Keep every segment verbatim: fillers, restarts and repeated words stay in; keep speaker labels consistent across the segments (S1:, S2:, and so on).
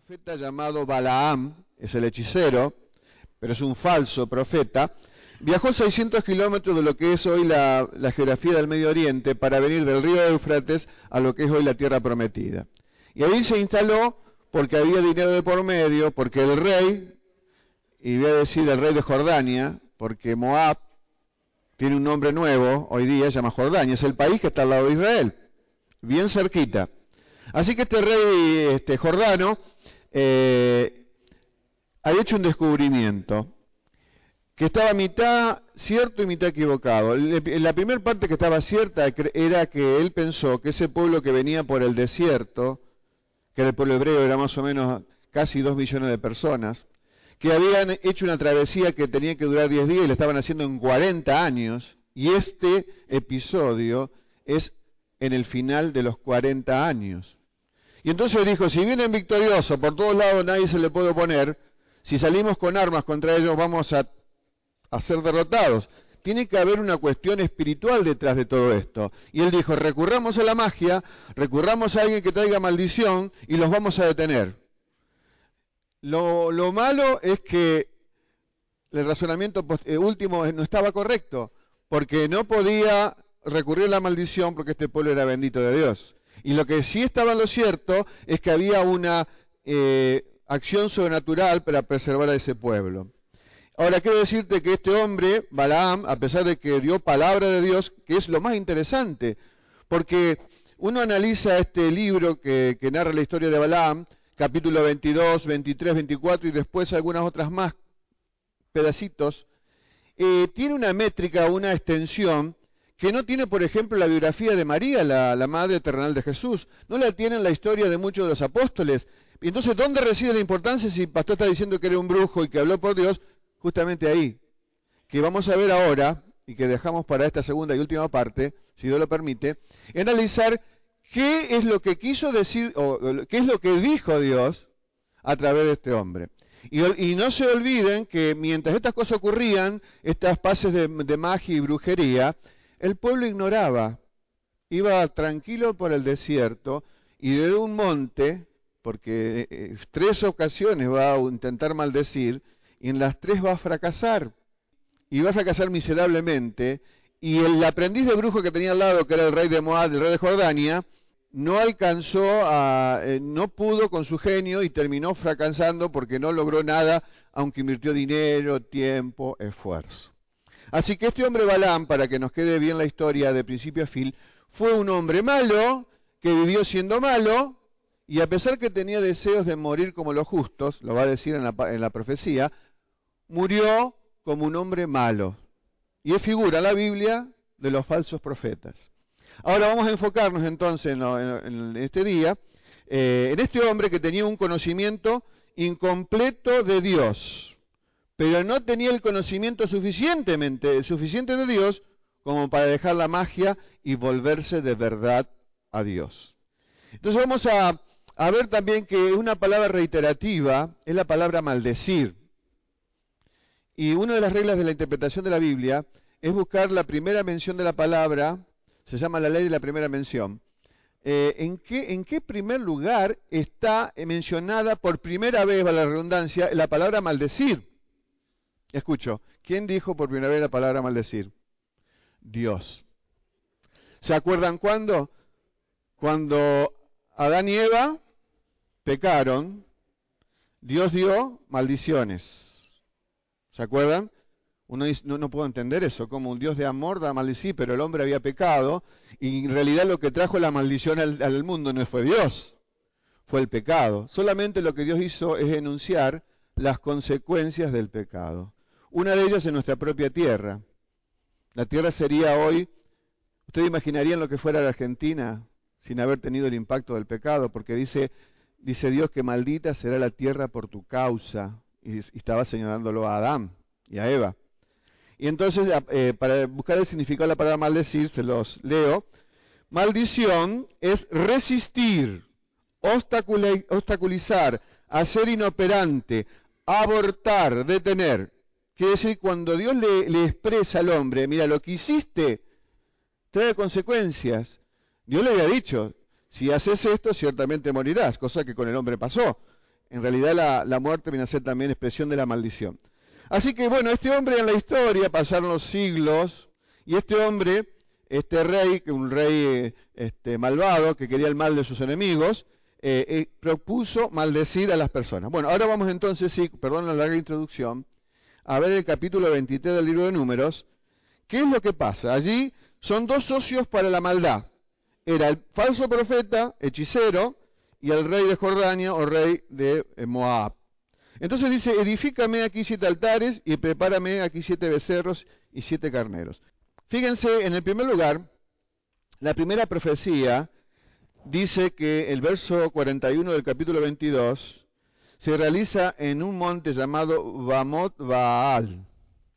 S1: profeta llamado Balaam, es el hechicero, pero es un falso profeta, viajó seiscientos kilómetros de lo que es hoy la, la geografía del Medio Oriente para venir del río Éufrates a lo que es hoy la tierra prometida. Y ahí se instaló porque había dinero de por medio, porque el rey, y voy a decir el rey de Jordania, porque Moab tiene un nombre nuevo, hoy día se llama Jordania, es el país que está al lado de Israel, bien cerquita. Así que este rey este, jordano eh, había hecho un descubrimiento que estaba mitad cierto y mitad equivocado. La primera parte que estaba cierta era que él pensó que ese pueblo que venía por el desierto, que era el pueblo hebreo, era más o menos casi dos millones de personas, que habían hecho una travesía que tenía que durar diez días y la estaban haciendo en cuarenta años, y este episodio es en el final de los cuarenta años. Y entonces dijo, si vienen victoriosos, por todos lados nadie se le puede oponer, si salimos con armas contra ellos vamos a, a ser derrotados. Tiene que haber una cuestión espiritual detrás de todo esto. Y él dijo, recurramos a la magia, recurramos a alguien que traiga maldición y los vamos a detener. Lo, lo malo es que el razonamiento último no estaba correcto, porque no podía recurrir a la maldición porque este pueblo era bendito de Dios. Y lo que sí estaba en lo cierto es que había una eh, acción sobrenatural para preservar a ese pueblo. Ahora quiero decirte que este hombre, Balaam, a pesar de que dio palabra de Dios, que es lo más interesante, porque uno analiza este libro que, que narra la historia de Balaam, capítulo veintidós, veintitrés, veinticuatro y después algunas otras más pedacitos, eh, tiene una métrica, una extensión que no tiene, por ejemplo, la biografía de María, la, la madre terrenal de Jesús, no la tiene en la historia de muchos de los apóstoles. Y entonces, ¿dónde reside la importancia si el pastor está diciendo que era un brujo y que habló por Dios? Justamente ahí, que vamos a ver ahora, y que dejamos para esta segunda y última parte, si Dios lo permite, analizar qué es lo que quiso decir, o qué es lo que dijo Dios a través de este hombre. Y, y no se olviden que mientras estas cosas ocurrían, estas pases de, de magia y brujería, el pueblo ignoraba, iba tranquilo por el desierto y de un monte, porque eh, tres ocasiones va a intentar maldecir y en las tres va a fracasar. Y va a fracasar miserablemente. Y el aprendiz de brujo que tenía al lado, que era el rey de Moab, el rey de Jordania, no alcanzó a, eh, no pudo con su genio y terminó fracasando porque no logró nada, aunque invirtió dinero, tiempo, esfuerzo. Así que este hombre Balaam, para que nos quede bien la historia de principio a fin, fue un hombre malo, que vivió siendo malo, y a pesar que tenía deseos de morir como los justos, lo va a decir en la, en la profecía, murió como un hombre malo. Y es figura en la Biblia de los falsos profetas. Ahora vamos a enfocarnos entonces en, lo, en, en este día, eh, en este hombre que tenía un conocimiento incompleto de Dios, pero no tenía el conocimiento suficientemente, suficiente de Dios como para dejar la magia y volverse de verdad a Dios. Entonces vamos a, a ver también que una palabra reiterativa es la palabra maldecir. Y una de las reglas de la interpretación de la Biblia es buscar la primera mención de la palabra, se llama la ley de la primera mención. Eh, ¿en, qué, ¿En qué primer lugar está mencionada por primera vez, vale la redundancia, la palabra maldecir? Escucho, ¿quién dijo por primera vez la palabra maldecir? Dios. ¿Se acuerdan cuándo? Cuando Adán y Eva pecaron, Dios dio maldiciones. ¿Se acuerdan? Uno dice, no, no puedo entender eso, como un Dios de amor da maldecir, pero el hombre había pecado, y en realidad lo que trajo la maldición al, al mundo no fue Dios, fue el pecado. Solamente lo que Dios hizo es enunciar las consecuencias del pecado. Una de ellas en nuestra propia tierra. La tierra sería hoy, ¿ustedes imaginarían lo que fuera la Argentina sin haber tenido el impacto del pecado? Porque dice, dice Dios que maldita será la tierra por tu causa, y, y estaba señalándolo a Adán y a Eva. Y entonces, eh, para buscar el significado de la palabra maldecir, se los leo. Maldición es resistir, obstaculizar, hacer inoperante, abortar, detener. Quiere decir, cuando Dios le, le expresa al hombre, mira, lo que hiciste trae consecuencias. Dios le había dicho, si haces esto, ciertamente morirás, cosa que con el hombre pasó. en realidad la, la muerte viene a ser también expresión de la maldición. Así que bueno, este hombre en la historia, pasaron los siglos, y este hombre, este rey, que un rey este, malvado, que quería el mal de sus enemigos, eh, eh, propuso maldecir a las personas. Bueno, ahora vamos entonces, sí, perdón la larga introducción, a ver el capítulo veintitrés del libro de Números. ¿Qué es lo que pasa? Allí son dos socios para la maldad. Era el falso profeta, hechicero, y el rey de Jordania o rey de Moab. Entonces dice, edifícame aquí siete altares y prepárame aquí siete becerros y siete carneros. Fíjense, en el primer lugar, la primera profecía dice que el verso cuarenta y uno del capítulo veintidós se realiza en un monte llamado Bamot Baal.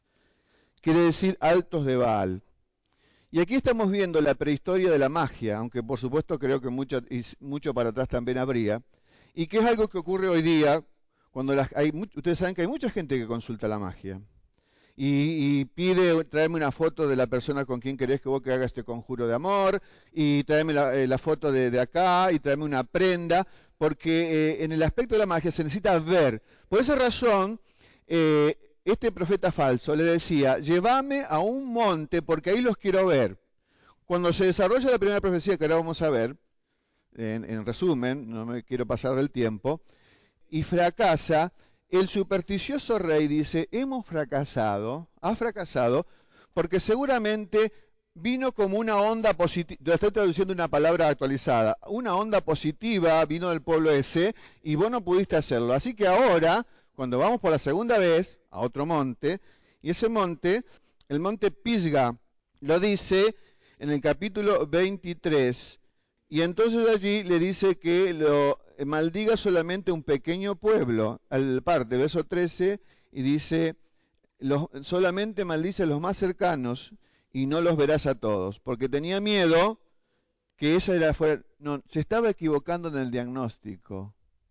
S1: Quiere decir altos de Baal. Y aquí estamos viendo la prehistoria de la magia, aunque por supuesto creo que mucho, mucho para atrás también habría, y que es algo que ocurre hoy día, cuando las, hay, ustedes saben que hay mucha gente que consulta la magia, y, y pide traerme una foto de la persona con quien querés que vos que haga este conjuro de amor, y traerme la, eh, la foto de, de acá, y traerme una prenda, porque eh, en el aspecto de la magia se necesita ver. Por esa razón, eh, este profeta falso le decía, llévame a un monte porque ahí los quiero ver. Cuando se desarrolla la primera profecía que ahora vamos a ver, en, en resumen, no me quiero pasar del tiempo, y fracasa, el supersticioso rey dice, hemos fracasado, ha fracasado, porque seguramente vino como una onda positiva, estoy traduciendo una palabra actualizada, una onda positiva vino del pueblo ese y vos no pudiste hacerlo. Así que ahora, cuando vamos por la segunda vez a otro monte, y ese monte, el monte Pisga, lo dice en el capítulo veintitrés, y entonces allí le dice que lo maldiga solamente un pequeño pueblo, al parte, verso trece, y dice, los, solamente maldice a los más cercanos y no los verás a todos, porque tenía miedo que esa era fuera, no, se estaba equivocando en el diagnóstico.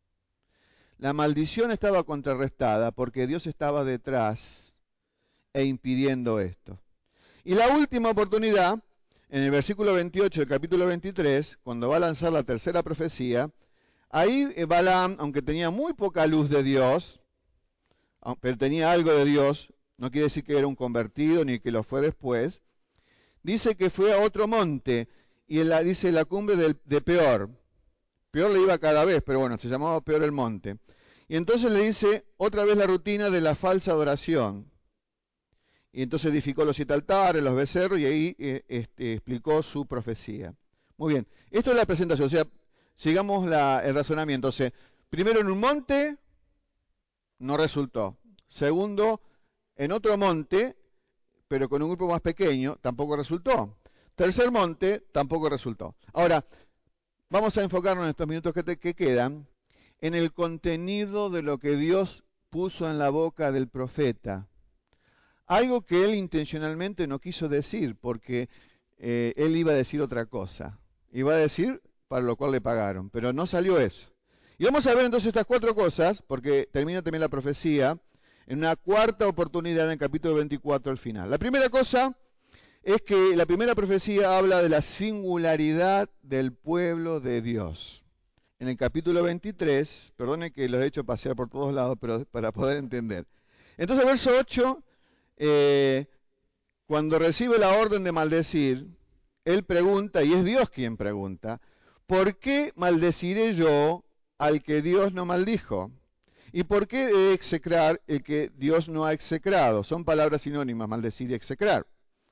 S1: La maldición estaba contrarrestada porque Dios estaba detrás e impidiendo esto. Y la última oportunidad, en el versículo veintiocho del capítulo veintitrés, cuando va a lanzar la tercera profecía, ahí Balaam, aunque tenía muy poca luz de Dios, pero tenía algo de Dios, no quiere decir que era un convertido ni que lo fue después, dice que fue a otro monte, y en la, dice la cumbre del, de Peor. Peor le iba cada vez, pero bueno, se llamaba Peor el monte. Y entonces le dice otra vez la rutina de la falsa adoración. Y entonces edificó los siete altares, los becerros, y ahí eh, este, explicó su profecía. Muy bien, esto es la presentación, o sea, sigamos la, el razonamiento. O sea, primero en un monte, no resultó. Segundo, en otro monte, pero con un grupo más pequeño, tampoco resultó. Tercer monte, tampoco resultó. Ahora, vamos a enfocarnos en estos minutos que, te, que quedan en el contenido de lo que Dios puso en la boca del profeta. Algo que él intencionalmente no quiso decir, porque eh, él iba a decir otra cosa. Iba a decir para lo cual le pagaron, pero no salió eso. Y vamos a ver entonces estas cuatro cosas, porque termina también la profecía, en una cuarta oportunidad en el capítulo veinticuatro al final. La primera cosa es que la primera profecía habla de la singularidad del pueblo de Dios. En el capítulo veintitrés, perdonen que los he hecho pasear por todos lados, pero para poder entender. Entonces, verso ocho, eh, cuando recibe la orden de maldecir, él pregunta, y es Dios quien pregunta, ¿por qué maldeciré yo al que Dios no maldijo? ¿Y por qué he de execrar el que Dios no ha execrado? Son palabras sinónimas, maldecir y execrar.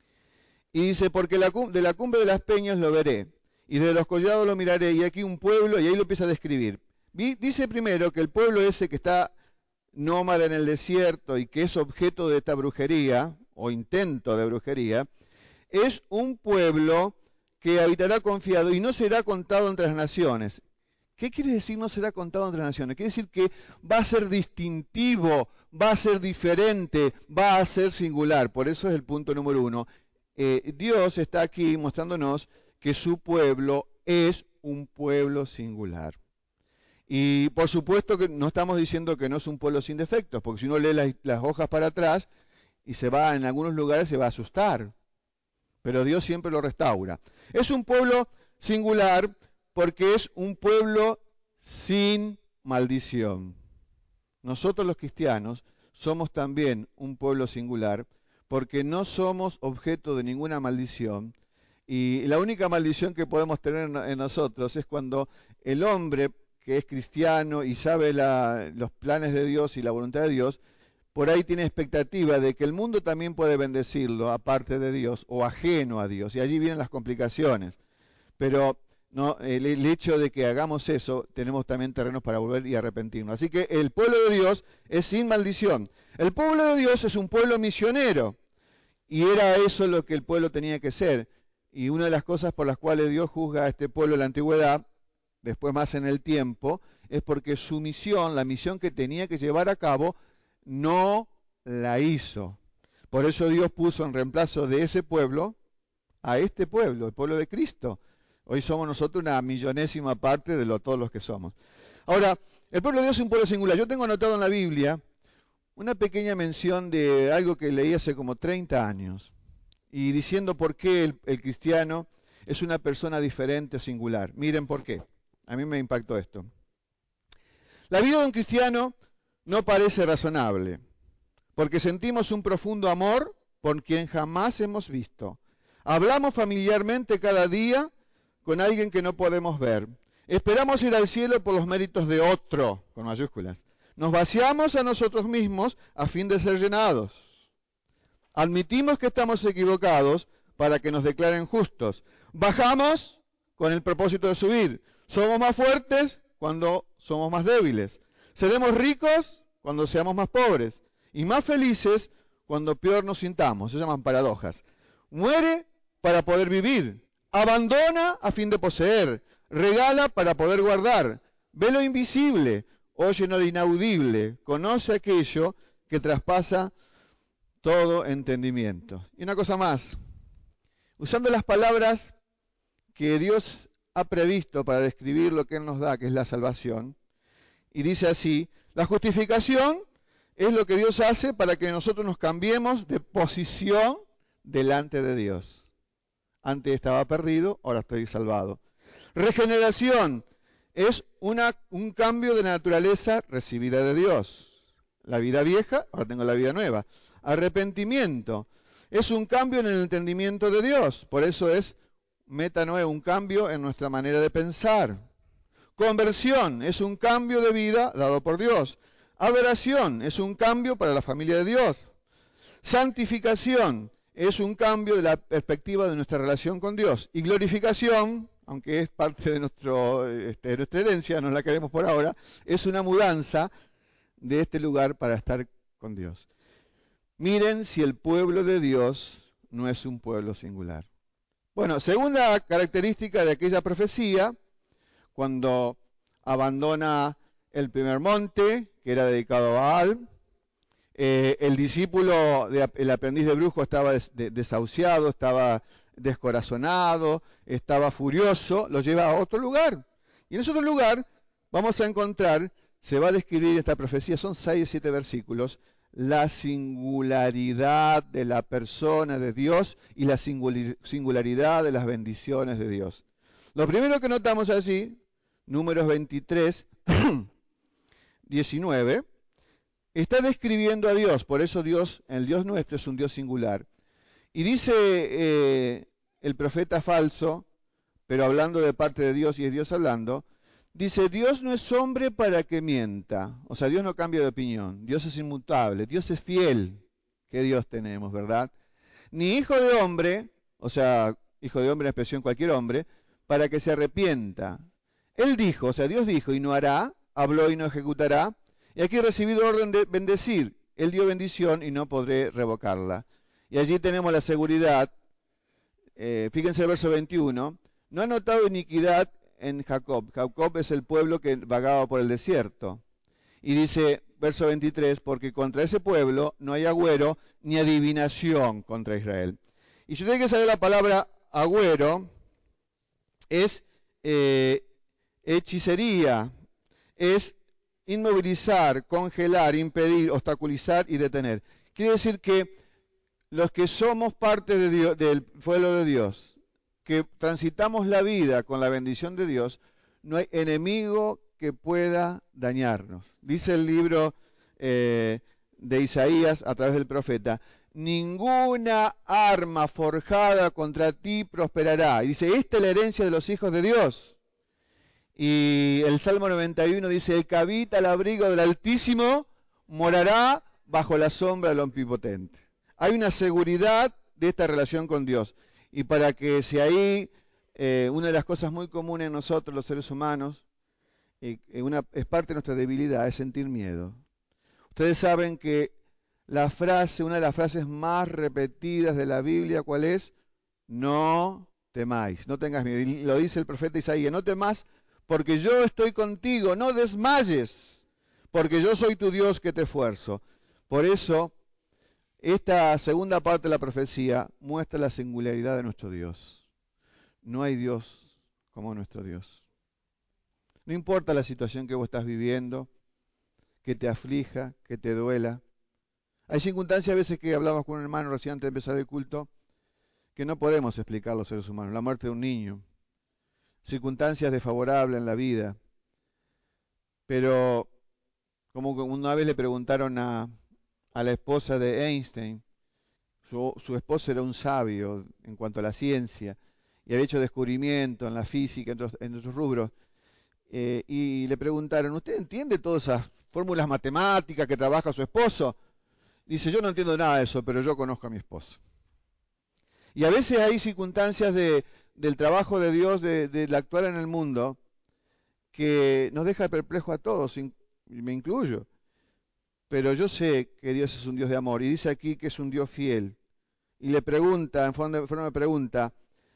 S1: Y dice, porque la, de la cumbre de las peñas lo veré, y de los collados lo miraré, y aquí un pueblo, y ahí lo empieza a describir. Dice primero que el pueblo ese que está nómada en el desierto y que es objeto de esta brujería, o intento de brujería, es un pueblo que habitará confiado y no será contado entre las naciones. ¿Qué quiere decir no será contado entre las naciones? Quiere decir que va a ser distintivo, va a ser diferente, va a ser singular. Por eso es el punto número uno. Eh, Dios está aquí mostrándonos que su pueblo es un pueblo singular. Y por supuesto que no estamos diciendo que no es un pueblo sin defectos, porque si uno lee las, las hojas para atrás y se va en algunos lugares se va a asustar. Pero Dios siempre lo restaura. Es un pueblo singular porque es un pueblo sin maldición. nosotros los cristianos somos también un pueblo singular, porque no somos objeto de ninguna maldición, y la única maldición que podemos tener en nosotros es cuando el hombre que es cristiano y sabe la, los planes de Dios y la voluntad de Dios, por ahí tiene expectativa de que el mundo también puede bendecirlo aparte de Dios o ajeno a Dios, y allí vienen las complicaciones. Pero no, el, el hecho de que hagamos eso, tenemos también terrenos para volver y arrepentirnos. Así que el pueblo de Dios es sin maldición. El pueblo de Dios es un pueblo misionero, y era eso lo que el pueblo tenía que ser. Y una de las cosas por las cuales Dios juzga a este pueblo en la antigüedad, después más en el tiempo, es porque su misión, la misión que tenía que llevar a cabo, no la hizo. Por eso Dios puso en reemplazo de ese pueblo a este pueblo, el pueblo de Cristo. Hoy somos nosotros una millonésima parte de lo, todos los que somos. Ahora, el pueblo de Dios es un pueblo singular. Yo tengo anotado en la Biblia una pequeña mención de algo que leí hace como treinta años, y diciendo por qué el, el cristiano es una persona diferente o singular. Miren por qué. A mí me impactó esto. La vida de un cristiano no parece razonable, porque sentimos un profundo amor por quien jamás hemos visto. Hablamos familiarmente cada día con alguien que no podemos ver. Esperamos ir al cielo por los méritos de otro, con mayúsculas. Nos vaciamos a nosotros mismos a fin de ser llenados. Admitimos que estamos equivocados para que nos declaren justos. Bajamos con el propósito de subir. Somos más fuertes cuando somos más débiles. Seremos ricos cuando seamos más pobres. Y más felices cuando peor nos sintamos. Se llaman paradojas. Muere para poder vivir. Abandona a fin de poseer. Regala para poder guardar. Ve lo invisible. Oye lo inaudible. Conoce aquello que traspasa todo entendimiento. Y una cosa más. Usando las palabras que Dios ha previsto para describir lo que Él nos da, que es la salvación. Y dice así, la justificación es lo que Dios hace para que nosotros nos cambiemos de posición delante de Dios. Antes estaba perdido, ahora estoy salvado. Regeneración es una, un cambio de naturaleza recibida de Dios. La vida vieja, ahora tengo la vida nueva. Arrepentimiento es un cambio en el entendimiento de Dios. Por eso es metanoia, un cambio en nuestra manera de pensar. Conversión es un cambio de vida dado por Dios. Adoración es un cambio para la familia de Dios. Santificación es un cambio de la perspectiva de nuestra relación con Dios. Y glorificación, aunque es parte de, nuestro, este, de nuestra herencia, no la queremos por ahora, es una mudanza de este lugar para estar con Dios. Miren si el pueblo de Dios no es un pueblo singular. Bueno, segunda característica de aquella profecía, cuando abandona el primer monte, que era dedicado a Baal, eh, el discípulo, de, el aprendiz de brujo estaba des, de, desahuciado, estaba descorazonado, estaba furioso, lo lleva a otro lugar. Y en ese otro lugar vamos a encontrar, se va a describir esta profecía, son seis, siete versículos, la singularidad de la persona de Dios y la singularidad de las bendiciones de Dios. Lo primero que notamos allí, Números veintitrés, diecinueve, está describiendo a Dios, por eso Dios, el Dios nuestro es un Dios singular. Y dice eh, el profeta falso, pero hablando de parte de Dios y es Dios hablando, dice, Dios no es hombre para que mienta. O sea, Dios no cambia de opinión. Dios es inmutable. Dios es fiel. ¿Qué Dios tenemos, verdad? Ni hijo de hombre, o sea, hijo de hombre en expresión cualquier hombre, para que se arrepienta. Él dijo, o sea, Dios dijo y no hará, habló y no ejecutará. Y aquí he recibido orden de bendecir. Él dio bendición y no podré revocarla. Y allí tenemos la seguridad. Eh, fíjense el verso veintiuno. No ha notado iniquidad en Jacob. Jacob es el pueblo que vagaba por el desierto. Y dice, verso veintitrés, porque contra ese pueblo no hay agüero ni adivinación contra Israel. Y si usted tiene que saber la palabra agüero, es eh, hechicería, es inmovilizar, congelar, impedir, obstaculizar y detener. Quiere decir que los que somos parte de Dios, del pueblo de Dios, que transitamos la vida con la bendición de Dios, no hay enemigo que pueda dañarnos. Dice el libro eh, de Isaías a través del profeta, ninguna arma forjada contra ti prosperará. Y dice, esta es la herencia de los hijos de Dios. Y el Salmo noventa y uno dice, el que habita al abrigo del Altísimo morará bajo la sombra del Omnipotente. Hay una seguridad de esta relación con Dios. Y para que si ahí, eh, una de las cosas muy comunes en nosotros los seres humanos, y una, es parte de nuestra debilidad, es sentir miedo. Ustedes saben que la frase, una de las frases más repetidas de la Biblia, ¿cuál es? No temáis, no tengas miedo. Y lo dice el profeta Isaías, no temas porque yo estoy contigo, no desmayes, porque yo soy tu Dios que te esfuerzo. Por eso, esta segunda parte de la profecía muestra la singularidad de nuestro Dios. No hay Dios como nuestro Dios. No importa la situación que vos estás viviendo, que te aflija, que te duela. Hay circunstancias a veces que hablamos con un hermano recién antes de empezar el culto, que no podemos explicar los seres humanos. La muerte de un niño, circunstancias desfavorables en la vida. Pero como una vez le preguntaron a, a la esposa de Einstein, su, su esposo era un sabio en cuanto a la ciencia, y había hecho descubrimientos en la física, en otros, en otros rubros, eh, y le preguntaron, ¿usted entiende todas esas fórmulas matemáticas que trabaja su esposo? Dice, yo no entiendo nada de eso, pero yo conozco a mi esposo. Y a veces hay circunstancias de, del trabajo de Dios, de, del actuar en el mundo, que nos deja perplejo a todos, y me incluyo. Pero yo sé que Dios es un Dios de amor, y dice aquí que es un Dios fiel. Y le pregunta, en forma de pregunta,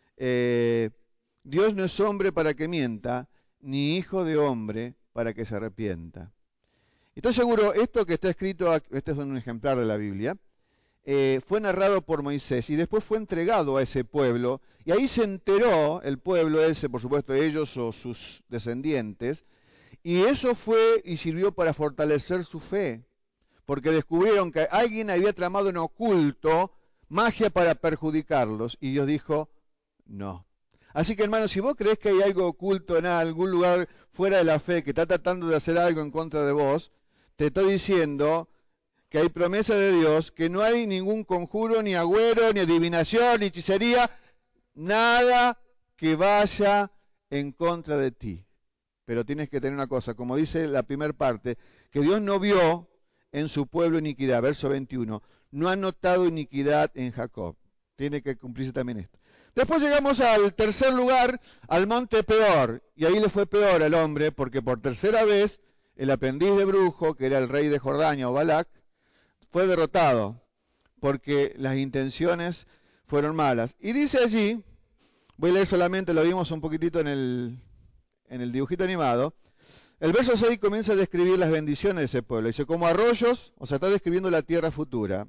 S1: eh, Dios no es hombre para que mienta, ni hijo de hombre para que se arrepienta. Y estoy seguro, esto que está escrito, este es un ejemplar de la Biblia, eh, fue narrado por Moisés y después fue entregado a ese pueblo, y ahí se enteró el pueblo ese, por supuesto ellos o sus descendientes, y eso fue y sirvió para fortalecer su fe, porque descubrieron que alguien había tramado en oculto magia para perjudicarlos, y Dios dijo, no. Así que hermanos, si vos crees que hay algo oculto en algún lugar fuera de la fe que está tratando de hacer algo en contra de vos, te estoy diciendo que hay promesa de Dios, que no hay ningún conjuro, ni agüero, ni adivinación, ni hechicería, nada que vaya en contra de ti. Pero tienes que tener una cosa, como dice la primera parte, que Dios no vio en su pueblo iniquidad, verso veintiuno, no ha notado iniquidad en Jacob. Tiene que cumplirse también esto. Después llegamos al tercer lugar, al monte Peor, y ahí le fue peor al hombre, porque por tercera vez el aprendiz de brujo, que era el rey de Jordania o Balac, fue derrotado, porque las intenciones fueron malas. Y dice allí, voy a leer solamente, lo vimos un poquitito en el, en el dibujito animado, el verso seis comienza a describir las bendiciones de ese pueblo. Dice, como arroyos, o sea, está describiendo la tierra futura.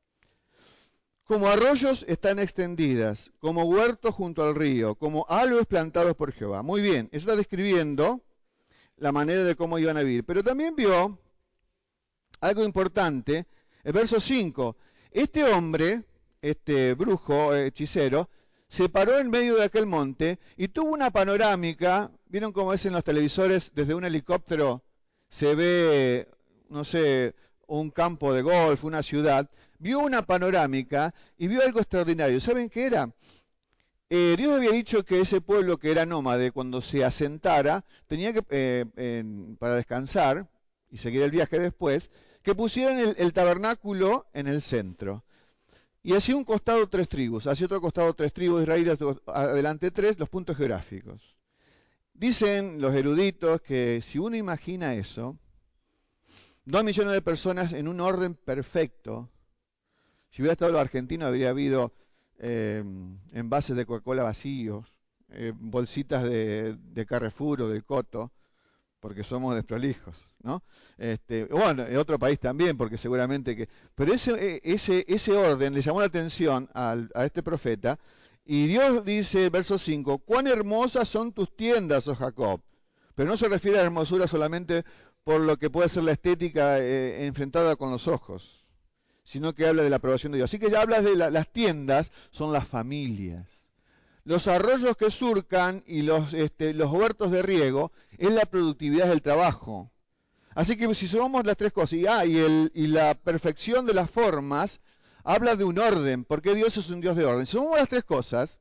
S1: Como arroyos están extendidas, como huertos junto al río, como árboles plantados por Jehová. Muy bien, eso está describiendo la manera de cómo iban a vivir. Pero también vio algo importante, el verso cinco. Este hombre, este brujo, hechicero, se paró en medio de aquel monte y tuvo una panorámica. ¿Vieron cómo es en los televisores? Desde un helicóptero se ve, no sé, un campo de golf, una ciudad. Vio una panorámica y vio algo extraordinario. ¿Saben qué era? Eh, Dios había dicho que ese pueblo que era nómade, cuando se asentara, tenía que, eh, en, para descansar y seguir el viaje después, que pusieran el, el tabernáculo en el centro. Y hacia un costado tres tribus, hacia otro costado tres tribus, Israel, adelante tres, los puntos geográficos. Dicen los eruditos que si uno imagina eso, dos millones de personas en un orden perfecto, si hubiera estado los argentinos habría habido eh, envases de Coca-Cola vacíos, eh, bolsitas de, de Carrefour o del Coto, porque somos desprolijos, ¿no? Este, bueno, en otro país también, porque seguramente que... Pero ese, ese, ese orden le llamó la atención al, a este profeta, y Dios dice, verso cinco, cuán hermosas son tus tiendas, oh Jacob. Pero no se refiere a hermosura solamente por lo que puede ser la estética eh, enfrentada con los ojos, sino que habla de la aprobación de Dios. Así que ya hablas de la, las tiendas, son las familias. Los arroyos que surcan y los, este, los huertos de riego es la productividad del trabajo. Así que si sumamos las tres cosas, y, ah, y, el, y la perfección de las formas, habla de un orden, porque Dios es un Dios de orden. Si sumamos las tres cosas,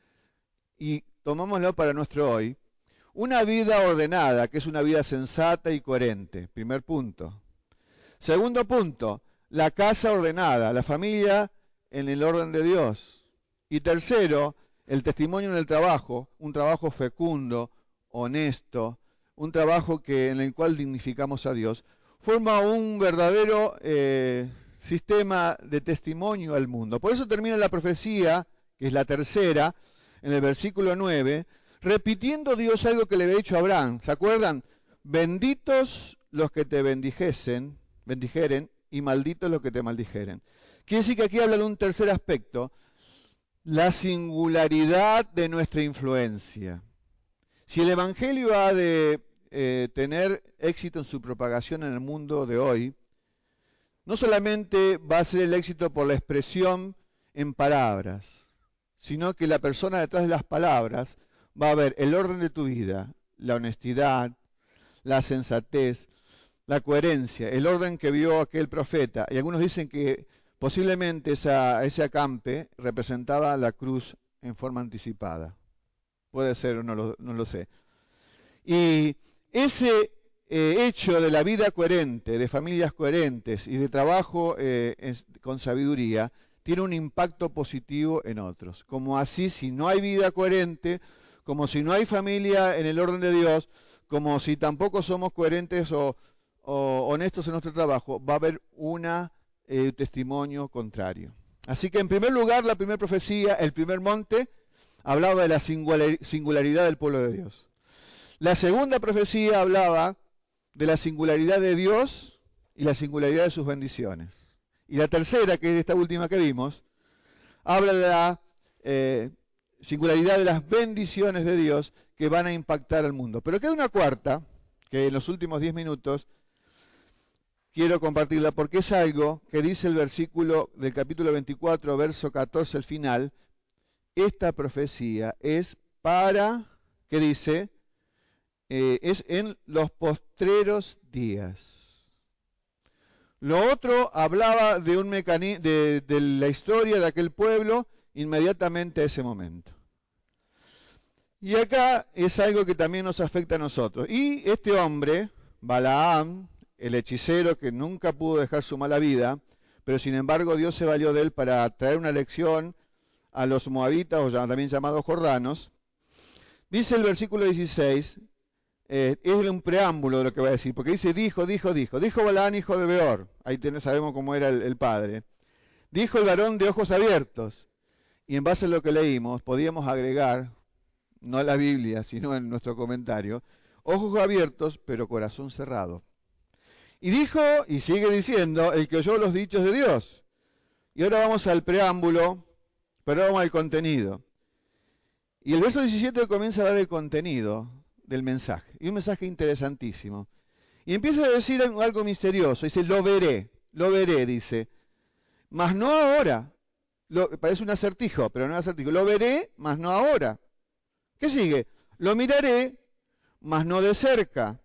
S1: y tomámoslo para nuestro hoy, una vida ordenada, que es una vida sensata y coherente, primer punto. Segundo punto, la casa ordenada, la familia en el orden de Dios. Y tercero, el testimonio en el trabajo, un trabajo fecundo, honesto, un trabajo que, en el cual dignificamos a Dios, forma un verdadero eh, sistema de testimonio al mundo. Por eso termina la profecía, que es la tercera, en el versículo nueve, repitiendo Dios algo que le había dicho a Abraham. ¿Se acuerdan? Benditos los que te bendijesen, bendijeren, y malditos los que te maldijeren. Quiere decir que aquí habla de un tercer aspecto, la singularidad de nuestra influencia. Si el Evangelio ha de eh, tener éxito en su propagación en el mundo de hoy, no solamente va a ser el éxito por la expresión en palabras, sino que la persona detrás de las palabras va a ver el orden de tu vida, la honestidad, la sensatez, la coherencia, el orden que vio aquel profeta. Y algunos dicen que posiblemente esa, ese acampe representaba la cruz en forma anticipada. Puede ser, no lo, no lo sé. Y ese eh, hecho de la vida coherente, de familias coherentes y de trabajo eh, es, con sabiduría, tiene un impacto positivo en otros. Como así, si no hay vida coherente, como si no hay familia en el orden de Dios, como si tampoco somos coherentes o, o honestos en nuestro trabajo, va a haber un eh, testimonio contrario. Así que en primer lugar, la primera profecía, el primer monte, hablaba de la singularidad del pueblo de Dios. La segunda profecía hablaba de la singularidad de Dios y la singularidad de sus bendiciones. Y la tercera, que es esta última que vimos, habla de la eh, singularidad de las bendiciones de Dios que van a impactar al mundo. Pero queda una cuarta, que en los últimos diez minutos quiero compartirla porque es algo que dice el versículo del capítulo veinticuatro, verso catorce, al final. Esta profecía es para, ¿qué dice? Eh, es en los postreros días. Lo otro hablaba de, un mecani- de, de la historia de aquel pueblo inmediatamente a ese momento. Y acá es algo que también nos afecta a nosotros. Y este hombre, Balaam, el hechicero que nunca pudo dejar su mala vida, pero sin embargo Dios se valió de él para traer una lección a los moabitas, o también llamados jordanos, dice el versículo dieciséis, eh, es un preámbulo de lo que va a decir, porque dice, dijo, dijo, dijo, dijo Balaam, hijo de Beor, ahí tenés, sabemos cómo era el, el padre, dijo el varón de ojos abiertos, y en base a lo que leímos, podíamos agregar, no a la Biblia, sino en nuestro comentario, ojos abiertos, pero corazón cerrado. Y dijo, y sigue diciendo, el que oyó los dichos de Dios. Y ahora vamos al preámbulo, pero vamos al contenido. Y el verso diecisiete comienza a dar el contenido del mensaje. Y un mensaje interesantísimo. Y empieza a decir algo misterioso. Dice, lo veré, lo veré, dice. Mas no ahora. Lo, parece un acertijo, pero no es acertijo. Lo veré, mas no ahora. ¿Qué sigue? Lo miraré, mas no de cerca.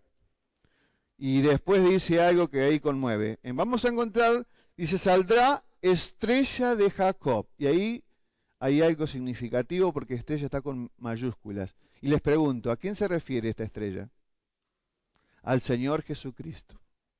S1: Y después dice algo que ahí conmueve. Vamos a encontrar, dice, saldrá estrella de Jacob. Y ahí hay algo significativo porque estrella está con mayúsculas. Y les pregunto, ¿a quién se refiere esta estrella? Al Señor Jesucristo.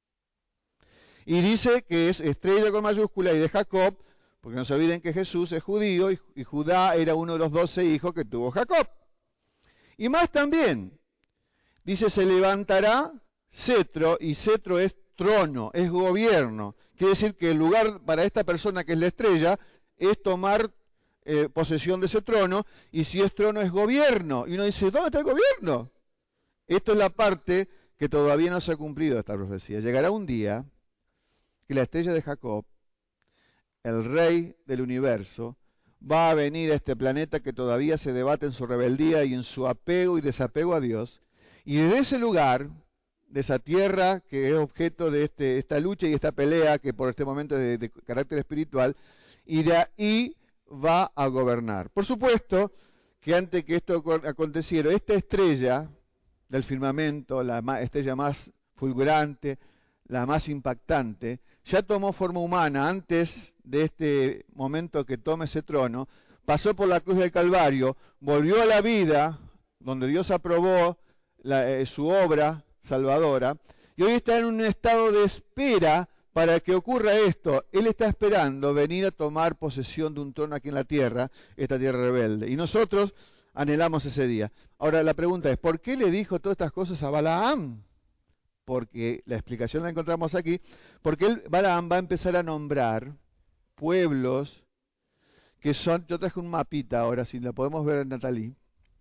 S1: Y dice que es estrella con mayúscula y de Jacob, porque no se olviden que Jesús es judío y, y Judá era uno de los doce hijos que tuvo Jacob. Y más también, dice, se levantará cetro, y cetro es trono, es gobierno. Quiere decir que el lugar para esta persona que es la estrella es tomar eh, posesión de ese trono, y si es trono es gobierno. Y uno dice, ¿dónde está el gobierno? Esto es la parte que todavía no se ha cumplido esta profecía. Llegará un día que la estrella de Jacob, el rey del universo, va a venir a este planeta que todavía se debate en su rebeldía y en su apego y desapego a Dios, y desde ese lugar, de esa tierra que es objeto de este, esta lucha y esta pelea que por este momento es de, de carácter espiritual, y de ahí va a gobernar. Por supuesto que antes que esto aconteciera, esta estrella del firmamento, la estrella más fulgurante, la más impactante, ya tomó forma humana antes de este momento que toma ese trono, pasó por la cruz del Calvario, volvió a la vida, donde Dios aprobó la, eh, su obra salvadora, y hoy está en un estado de espera para que ocurra esto. Él está esperando venir a tomar posesión de un trono aquí en la tierra, esta tierra rebelde. Y nosotros anhelamos ese día. Ahora la pregunta es, ¿por qué le dijo todas estas cosas a Balaam? Porque la explicación la encontramos aquí, porque él, Balaam va a empezar a nombrar pueblos que son, yo traje un mapita ahora, si la podemos ver en Natalí,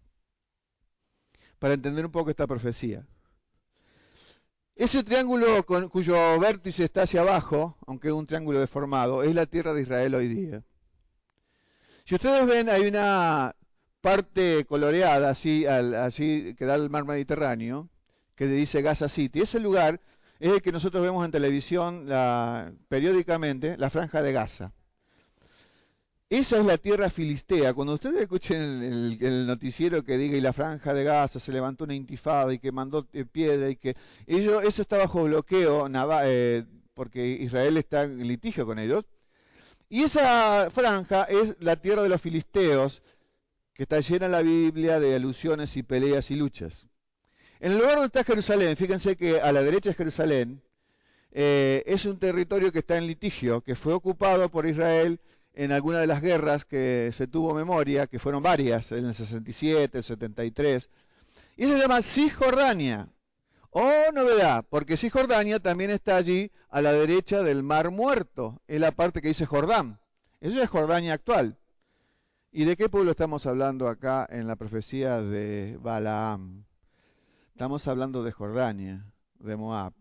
S1: para entender un poco esta profecía. Ese triángulo con, cuyo vértice está hacia abajo, aunque es un triángulo deformado, es la tierra de Israel hoy día. Si ustedes ven, hay una parte coloreada, así, al, así que da al mar Mediterráneo, que dice Gaza City. Ese lugar es el que nosotros vemos en televisión la, periódicamente, la Franja de Gaza. Esa es la tierra filistea. Cuando ustedes escuchen el, el, el noticiero que diga y la Franja de Gaza se levantó una intifada y que mandó eh, piedra y que ellos, eso está bajo bloqueo naval, eh, porque Israel está en litigio con ellos. Y esa franja es la tierra de los filisteos, que está llena en la Biblia de alusiones y peleas y luchas. En el lugar donde está Jerusalén, fíjense que a la derecha es Jerusalén, eh, es un territorio que está en litigio, que fue ocupado por Israel en alguna de las guerras que se tuvo memoria, que fueron varias, en el sesenta y siete, el setenta y tres, y se llama Cisjordania. Oh, novedad, porque Cisjordania también está allí a la derecha del Mar Muerto, es la parte que dice Jordán. Eso es Jordania actual. ¿Y de qué pueblo estamos hablando acá en la profecía de Balaam? Estamos hablando de Jordania, de Moab.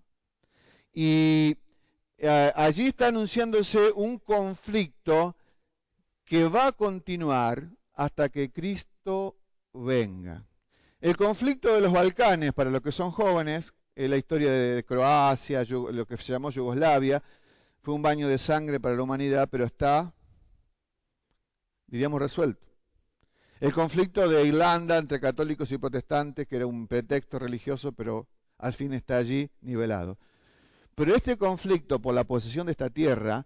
S1: Y eh, allí está anunciándose un conflicto que va a continuar hasta que Cristo venga. El conflicto de los Balcanes, para los que son jóvenes, es la historia de Croacia, lo que se llamó Yugoslavia, fue un baño de sangre para la humanidad, pero está, diríamos, resuelto. El conflicto de Irlanda entre católicos y protestantes, que era un pretexto religioso, pero al fin está allí nivelado. Pero este conflicto por la posesión de esta tierra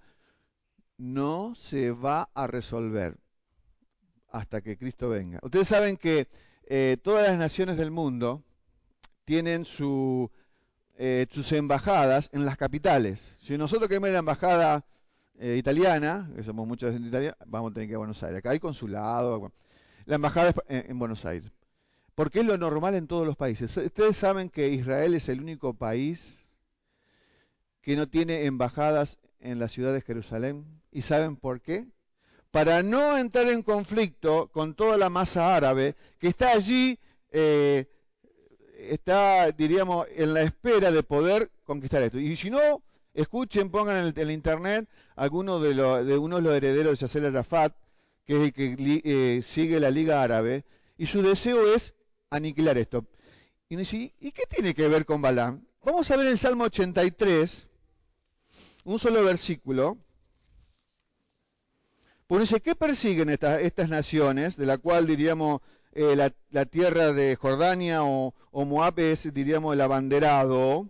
S1: no se va a resolver hasta que Cristo venga. Ustedes saben que eh, todas las naciones del mundo tienen su, eh, sus embajadas en las capitales. Si nosotros queremos ir a la embajada eh, italiana, que somos muchos en Italia, vamos a tener que ir a Buenos Aires. Acá hay consulado. La embajada es en, en Buenos Aires. Porque es lo normal en todos los países. Ustedes saben que Israel es el único país que no tiene embajadas en la ciudad de Jerusalén. ¿Y saben por qué? Para no entrar en conflicto con toda la masa árabe que está allí, eh, está, diríamos, en la espera de poder conquistar esto. Y si no, escuchen, pongan en el, en el internet algunos de, lo, de uno de los herederos de Yasser Arafat, que es el que eh, sigue la Liga Árabe, y su deseo es aniquilar esto. Y uno dice, ¿y qué tiene que ver con Balaam? Vamos a ver el Salmo ochenta y tres, un solo versículo. Pues dice, ¿qué persiguen esta, estas naciones, de la cual diríamos eh, la, la tierra de Jordania o, o Moab es, diríamos, el abanderado?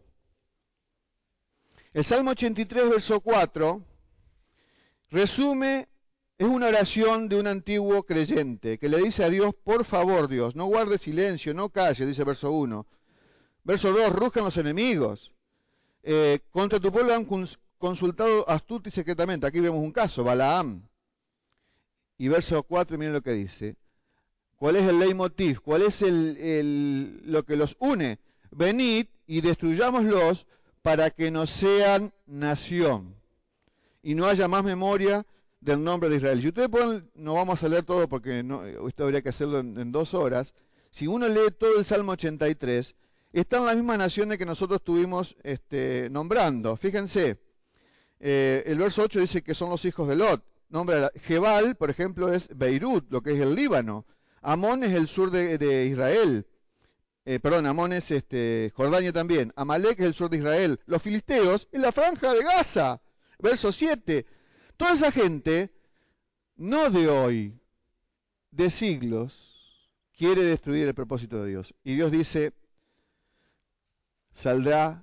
S1: El Salmo ochenta y tres, verso cuatro, resume, es una oración de un antiguo creyente que le dice a Dios, por favor Dios, no guarde silencio, no calle, dice verso uno. Verso dos, ruzcan los enemigos. Eh, contra tu pueblo han consultado astuta y secretamente. Aquí vemos un caso, Balaam. Y verso cuatro, miren lo que dice. ¿Cuál es el leitmotiv? ¿Cuál es el, el, lo que los une? Venid y destruyámoslos para que no sean nación y no haya más memoria del nombre de Israel. Si ustedes pueden, no vamos a leer todo porque no, esto habría que hacerlo en, en dos horas. Si uno lee todo el Salmo ochenta y tres, están las mismas naciones que nosotros estuvimos este, nombrando. Fíjense, eh, el verso ocho dice que son los hijos de Lot. Nombra Jebal, por ejemplo, es Beirut, lo que es el Líbano. Amón es el sur de, de Israel. Eh, perdón, Amón es este, Jordania también. Amalek es el sur de Israel. Los filisteos es la franja de Gaza. Verso siete. Toda esa gente, no de hoy, de siglos, quiere destruir el propósito de Dios. Y Dios dice, saldrá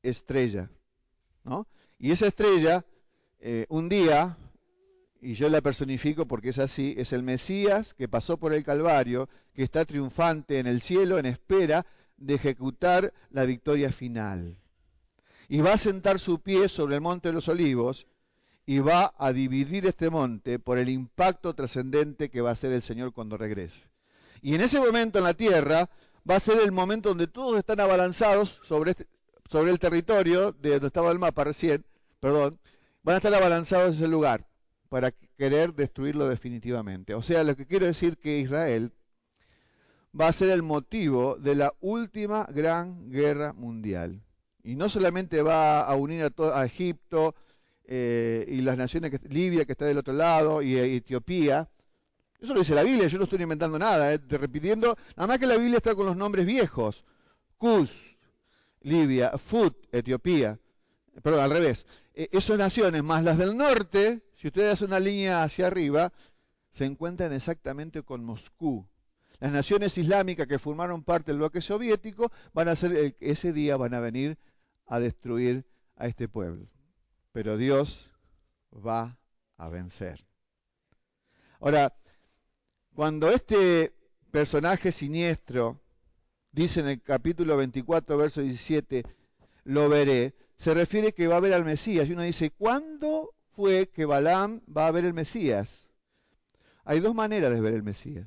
S1: estrella, ¿no? Y esa estrella, eh, un día, y yo la personifico porque es así, es el Mesías que pasó por el Calvario, que está triunfante en el cielo en espera de ejecutar la victoria final. Y va a sentar su pie sobre el monte de los olivos y va a dividir este monte por el impacto trascendente que va a hacer el Señor cuando regrese. Y en ese momento en la tierra va a ser el momento donde todos están abalanzados sobre, este, sobre el territorio de donde estaba el mapa recién, perdón, van a estar abalanzados en ese lugar para querer destruirlo definitivamente. O sea, lo que quiero decir que Israel va a ser el motivo de la última gran guerra mundial. Y no solamente va a unir a, to- a Egipto eh, y las naciones, que, Libia que está del otro lado, y eh, Etiopía. Eso lo dice la Biblia, yo no estoy inventando nada, eh, te repitiendo, nada más que la Biblia está con los nombres viejos. Cus, Libia, Fut, Etiopía, perdón, al revés. Eh, esas naciones, más las del norte, si ustedes hacen una línea hacia arriba, se encuentran exactamente con Moscú. Las naciones islámicas que formaron parte del bloque soviético van a ser, el, ese día van a venir a destruir a este pueblo. Pero Dios va a vencer. Ahora, cuando este personaje siniestro dice en el capítulo veinticuatro, verso diecisiete, lo veré, se refiere que va a ver al Mesías. Y uno dice, ¿cuándo fue que Balaam va a ver el Mesías? Hay dos maneras de ver el Mesías.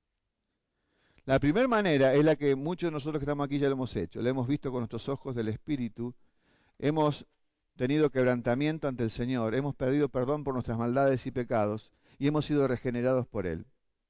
S1: La primera manera es la que muchos de nosotros que estamos aquí ya lo hemos hecho. Lo hemos visto con nuestros ojos del Espíritu. Hemos tenido quebrantamiento ante el Señor. Hemos pedido perdón por nuestras maldades y pecados. Y hemos sido regenerados por Él.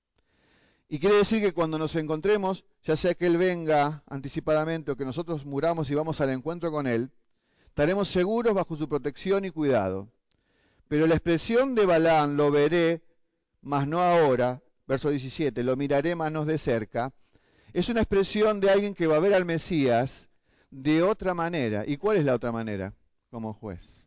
S1: Y quiere decir que cuando nos encontremos, ya sea que Él venga anticipadamente o que nosotros muramos y vamos al encuentro con Él, estaremos seguros bajo su protección y cuidado. Pero la expresión de Balaam, lo veré, mas no ahora, verso diecisiete, lo miraré manos de cerca, es una expresión de alguien que va a ver al Mesías de otra manera. ¿Y cuál es la otra manera? Como juez.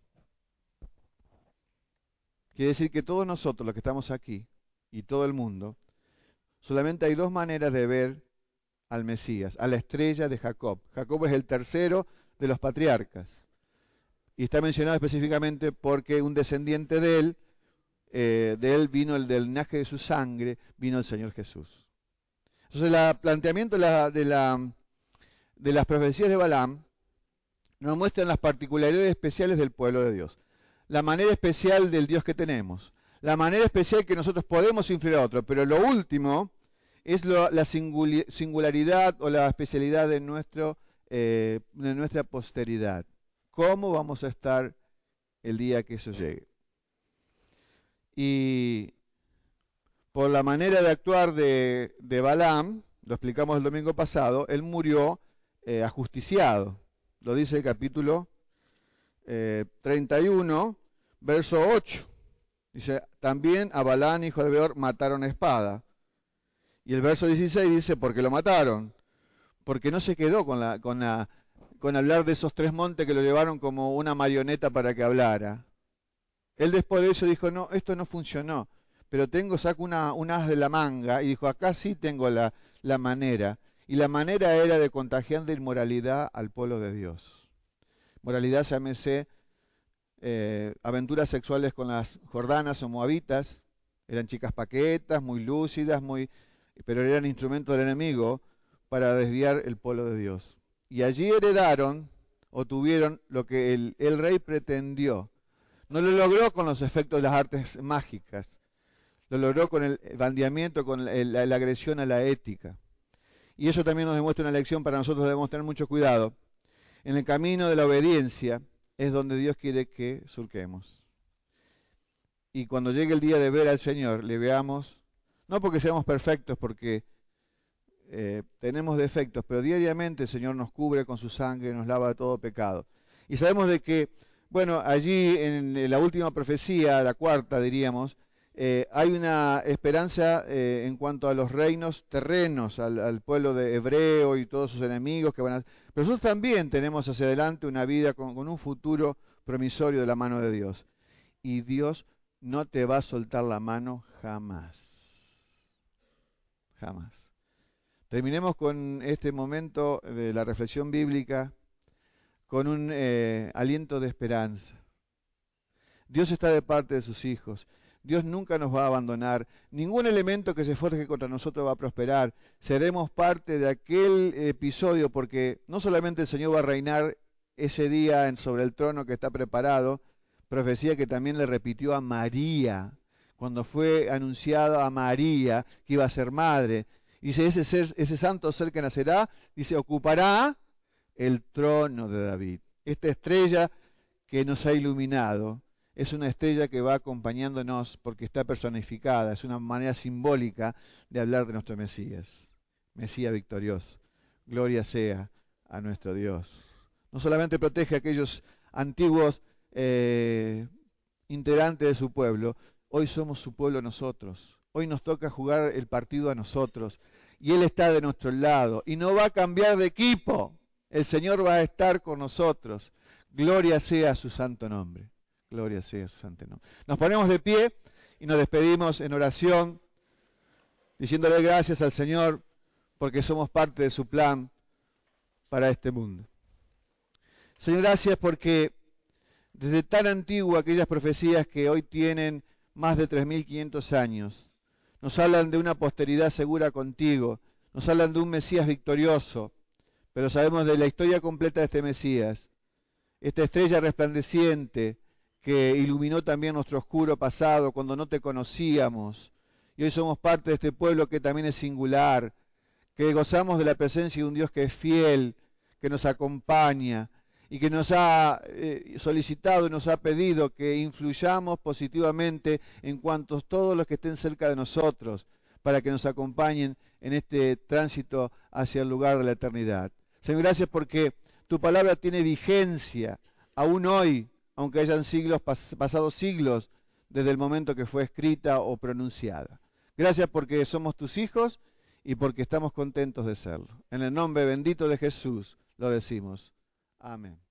S1: Quiere decir que todos nosotros, los que estamos aquí, y todo el mundo, solamente hay dos maneras de ver al Mesías, a la estrella de Jacob. Jacob es el tercero de los patriarcas. Y está mencionado específicamente porque un descendiente de él, eh, de él vino el del linaje de su sangre, vino el Señor Jesús. Entonces el planteamiento de, la, de, la, de las profecías de Balaam nos muestran las particularidades especiales del pueblo de Dios. La manera especial del Dios que tenemos. La manera especial que nosotros podemos influir a otro. Pero lo último es lo, la singularidad o la especialidad de, nuestro, eh, de nuestra posteridad. ¿Cómo vamos a estar el día que eso llegue? Y por la manera de actuar de, de Balaam, lo explicamos el domingo pasado, él murió eh, ajusticiado. Lo dice el capítulo eh, treinta y uno, verso ocho. Dice, también a Balaam, hijo de Beor, mataron a espada. Y el verso dieciséis dice, ¿por qué lo mataron? Porque no se quedó con, la, con, la, con hablar de esos tres montes que lo llevaron como una marioneta para que hablara. Él después de eso dijo, no, esto no funcionó, pero tengo, saco una, un as de la manga, y dijo, acá sí tengo la, la manera. Y la manera era de contagiar de inmoralidad al pueblo de Dios. Moralidad, llámese, eh, aventuras sexuales con las jordanas o moabitas, eran chicas paquetas, muy lúcidas, muy, pero eran instrumentos del enemigo para desviar el pueblo de Dios. Y allí heredaron o tuvieron lo que el, el rey pretendió. No lo logró con los efectos de las artes mágicas, lo logró con el bandeamiento, con el, la, la agresión a la ética. Y eso también nos demuestra una lección para nosotros, debemos tener mucho cuidado. En el camino de la obediencia es donde Dios quiere que surquemos. Y cuando llegue el día de ver al Señor, le veamos, no porque seamos perfectos, porque eh, tenemos defectos, pero diariamente el Señor nos cubre con su sangre, nos lava de todo pecado. Y sabemos de que, bueno, allí en la última profecía, la cuarta diríamos, eh, hay una esperanza eh, en cuanto a los reinos terrenos, al, al pueblo de hebreo y todos sus enemigos que van a... Pero nosotros también tenemos hacia adelante una vida con, con un futuro promisorio de la mano de Dios. Y Dios no te va a soltar la mano jamás. Jamás. Terminemos con este momento de la reflexión bíblica con un eh, aliento de esperanza. Dios está de parte de sus hijos. Dios nunca nos va a abandonar. Ningún elemento que se forje contra nosotros va a prosperar. Seremos parte de aquel episodio porque no solamente el Señor va a reinar ese día en, sobre el trono que está preparado, profecía que también le repitió a María, cuando fue anunciado a María que iba a ser madre. Dice, ese, ser, ese santo ser que nacerá, dice, ocupará el trono de David. Esta estrella que nos ha iluminado es una estrella que va acompañándonos porque está personificada, es una manera simbólica de hablar de nuestro Mesías, Mesías victorioso. Gloria sea a nuestro Dios. No solamente protege a aquellos antiguos eh, integrantes de su pueblo, hoy somos su pueblo nosotros. Hoy nos toca jugar el partido a nosotros y Él está de nuestro lado y no va a cambiar de equipo. El Señor va a estar con nosotros. Gloria sea a su santo nombre. Gloria sea a su santo nombre. Nos ponemos de pie y nos despedimos en oración, diciéndole gracias al Señor porque somos parte de su plan para este mundo. Señor, gracias porque desde tan antiguo aquellas profecías que hoy tienen más de tres mil quinientos años, nos hablan de una posteridad segura contigo, nos hablan de un Mesías victorioso, pero sabemos de la historia completa de este Mesías, esta estrella resplandeciente que iluminó también nuestro oscuro pasado cuando no te conocíamos, y hoy somos parte de este pueblo que también es singular, que gozamos de la presencia de un Dios que es fiel, que nos acompaña, y que nos ha eh, solicitado y nos ha pedido que influyamos positivamente en cuanto a todos los que estén cerca de nosotros, para que nos acompañen en este tránsito hacia el lugar de la eternidad. Señor, gracias porque tu palabra tiene vigencia aún hoy, aunque hayan siglos pas pasado siglos desde el momento que fue escrita o pronunciada. Gracias porque somos tus hijos y porque estamos contentos de serlo. En el nombre bendito de Jesús lo decimos. Amén.